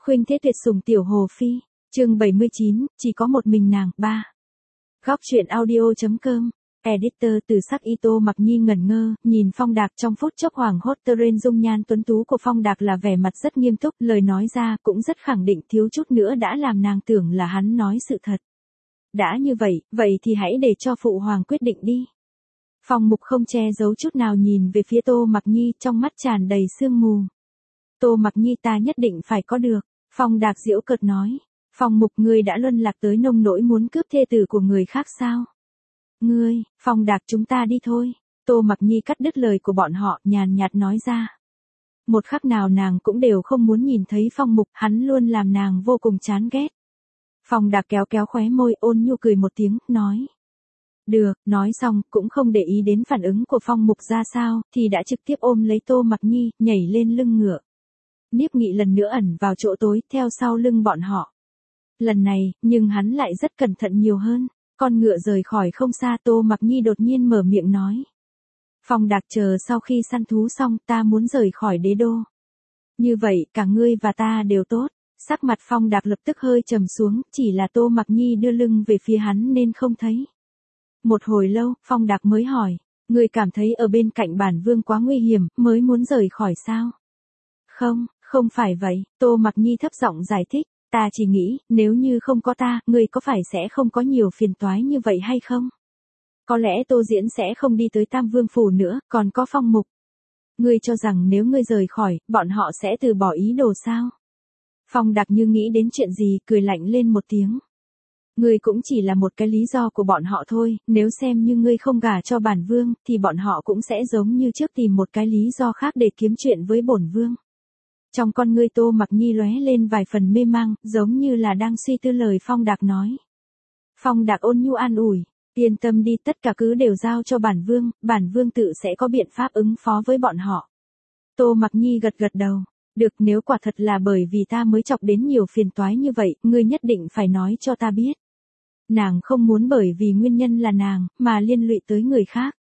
Khuynh Thế Tuyệt sủng tiểu Hồ Phi, chương 79, chỉ có một mình nàng, 3. Góc truyện audio.com, editor Từ Sắc Ito Mặc Nhi ngẩn ngơ, nhìn Phong Đạc trong phút chốc hoảng hốt. Terrain dung nhan tuấn tú của Phong Đạc là vẻ mặt rất nghiêm túc, lời nói ra cũng rất khẳng định, thiếu chút nữa đã làm nàng tưởng là hắn nói sự thật. Đã như vậy thì hãy để cho phụ hoàng quyết định đi. Phong Mục không che giấu chút nào nhìn về phía Tô Mặc Nhi, trong mắt tràn đầy sương mù. Tô Mặc Nhi, ta nhất định phải có được. Phong Đạc giễu cợt nói. Phong Mục, ngươi đã luân lạc tới nông nỗi muốn cướp thê tử của người khác sao? Ngươi, Phong Đạc, chúng ta đi thôi. Tô Mặc Nhi cắt đứt lời của bọn họ, nhàn nhạt nói ra. Một khắc nào nàng cũng đều không muốn nhìn thấy Phong Mục, hắn luôn làm nàng vô cùng chán ghét. Phong Đạc kéo kéo khóe môi, ôn nhu cười một tiếng, nói. Được, nói xong, cũng không để ý đến phản ứng của Phong Mục ra sao, thì đã trực tiếp ôm lấy Tô Mặc Nhi, nhảy lên lưng ngựa. Niếp Nghị lần nữa ẩn vào chỗ tối, theo sau lưng bọn họ. Lần này, nhưng hắn lại rất cẩn thận nhiều hơn. Con ngựa rời khỏi không xa, Tô Mặc Nhi đột nhiên mở miệng nói. Phong Đạc, chờ sau khi săn thú xong, ta muốn rời khỏi đế đô. Như vậy, cả ngươi và ta đều tốt. Sắc mặt Phong Đạc lập tức hơi trầm xuống, chỉ là Tô Mặc Nhi đưa lưng về phía hắn nên không thấy. Một hồi lâu, Phong Đạc mới hỏi, ngươi cảm thấy ở bên cạnh bản vương quá nguy hiểm, mới muốn rời khỏi sao? Không phải vậy, Tô Mặc Nhi thấp giọng giải thích, ta chỉ nghĩ, nếu như không có ta, ngươi có phải sẽ không có nhiều phiền toái như vậy hay không? Có lẽ Tô Diễn sẽ không đi tới Tam Vương Phủ nữa, còn có Phong Mục. Ngươi cho rằng nếu ngươi rời khỏi, bọn họ sẽ từ bỏ ý đồ sao? Phong Đạc như nghĩ đến chuyện gì, cười lạnh lên một tiếng. Ngươi cũng chỉ là một cái lý do của bọn họ thôi, nếu xem như ngươi không gả cho bản vương, thì bọn họ cũng sẽ giống như trước tìm một cái lý do khác để kiếm chuyện với bổn vương. Trong con ngươi Tô Mặc Nhi lóe lên vài phần mê mang, giống như là đang suy tư lời Phong Đạc nói. Phong Đạc ôn nhu an ủi, yên tâm đi, tất cả cứ đều giao cho bản vương tự sẽ có biện pháp ứng phó với bọn họ. Tô Mặc Nhi gật gật đầu. Được, nếu quả thật là bởi vì ta mới chọc đến nhiều phiền toái như vậy, ngươi nhất định phải nói cho ta biết. Nàng không muốn bởi vì nguyên nhân là nàng, mà liên lụy tới người khác.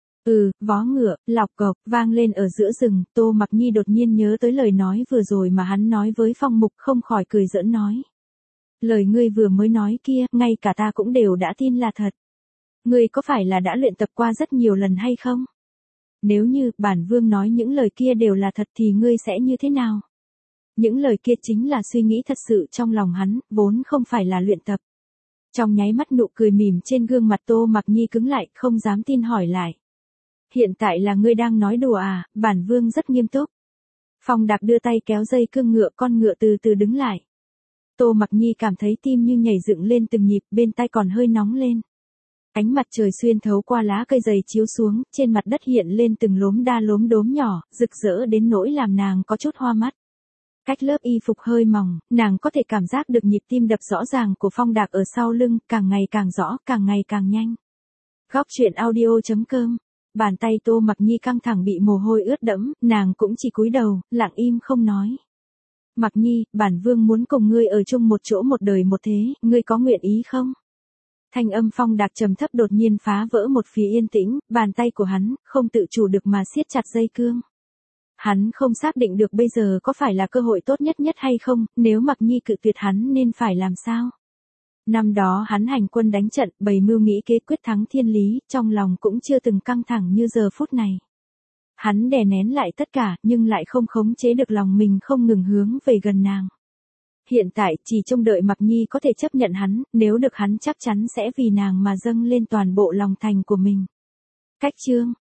Vó ngựa, lọc cộc, vang lên ở giữa rừng, Tô Mặc Nhi đột nhiên nhớ tới lời nói vừa rồi mà hắn nói với Phong Mục, không khỏi cười giỡn nói. Lời ngươi vừa mới nói kia, ngay cả ta cũng đều đã tin là thật. Ngươi có phải là đã luyện tập qua rất nhiều lần hay không? Nếu như bản vương nói những lời kia đều là thật thì ngươi sẽ như thế nào? Những lời kia chính là suy nghĩ thật sự trong lòng hắn, vốn không phải là luyện tập. Trong nháy mắt nụ cười mỉm trên gương mặt Tô Mặc Nhi cứng lại, không dám tin hỏi lại. Hiện tại là ngươi đang nói đùa à? Bản vương rất nghiêm túc. Phong Đạc đưa tay kéo dây cương ngựa, con ngựa từ từ đứng lại. Tô Mặc Nhi cảm thấy tim như nhảy dựng lên từng nhịp, bên tai còn hơi nóng lên. Ánh mặt trời xuyên thấu qua lá cây dày chiếu xuống, trên mặt đất hiện lên từng lốm đa lốm đốm nhỏ, rực rỡ đến nỗi làm nàng có chút hoa mắt. Cách lớp y phục hơi mỏng, nàng có thể cảm giác được nhịp tim đập rõ ràng của Phong Đạc ở sau lưng, càng ngày càng rõ, càng ngày càng nhanh. Góc truyện audio.com. Bàn tay Tô Mặc Nhi căng thẳng bị mồ hôi ướt đẫm, nàng cũng chỉ cúi đầu, lặng im không nói. Mặc Nhi, bản vương muốn cùng ngươi ở chung một chỗ một đời một thế, ngươi có nguyện ý không? Thanh âm Phong Đạc trầm thấp đột nhiên phá vỡ một phía yên tĩnh, bàn tay của hắn không tự chủ được mà siết chặt dây cương. Hắn không xác định được bây giờ có phải là cơ hội tốt nhất hay không, nếu Mặc Nhi cự tuyệt hắn nên phải làm sao? Năm đó hắn hành quân đánh trận, bày mưu nghĩ kế quyết thắng thiên lý, trong lòng cũng chưa từng căng thẳng như giờ phút này. Hắn đè nén lại tất cả, nhưng lại không khống chế được lòng mình không ngừng hướng về gần nàng. Hiện tại, chỉ trông đợi Mặc Nhi có thể chấp nhận hắn, nếu được hắn chắc chắn sẽ vì nàng mà dâng lên toàn bộ lòng thành của mình. Cách chương